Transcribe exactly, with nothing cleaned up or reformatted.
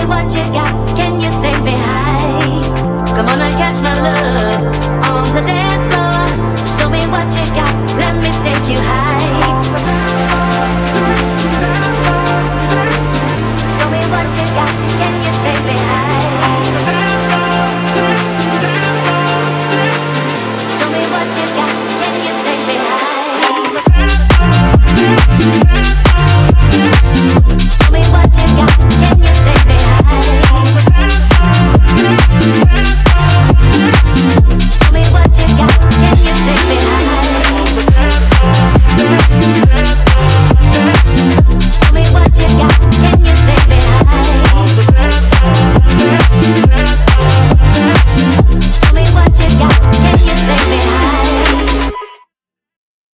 me what you got, can you take me high? Come on and catch my love on the dance floor. Show me what you got, let me take you high. Show me what you got, can you